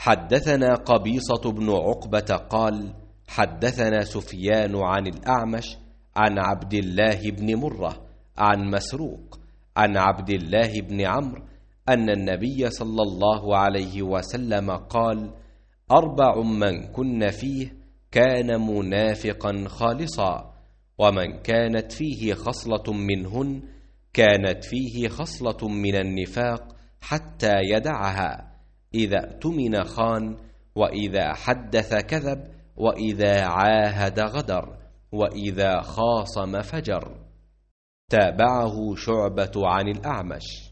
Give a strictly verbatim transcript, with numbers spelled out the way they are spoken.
حدثنا قبيصة بن عقبة قال حدثنا سفيان عن الأعمش عن عبد الله بن مرة عن مسروق عن عبد الله بن عمرو أن النبي صلى الله عليه وسلم قال أربع من كن فيه كان منافقا خالصا، ومن كانت فيه خصلة منهن كانت فيه خصلة من النفاق حتى يدعها: إذا اؤتمن خان، وإذا حدث كذب، وإذا عاهد غدر، وإذا خاصم فجر. تابعه شعبة عن الأعمش.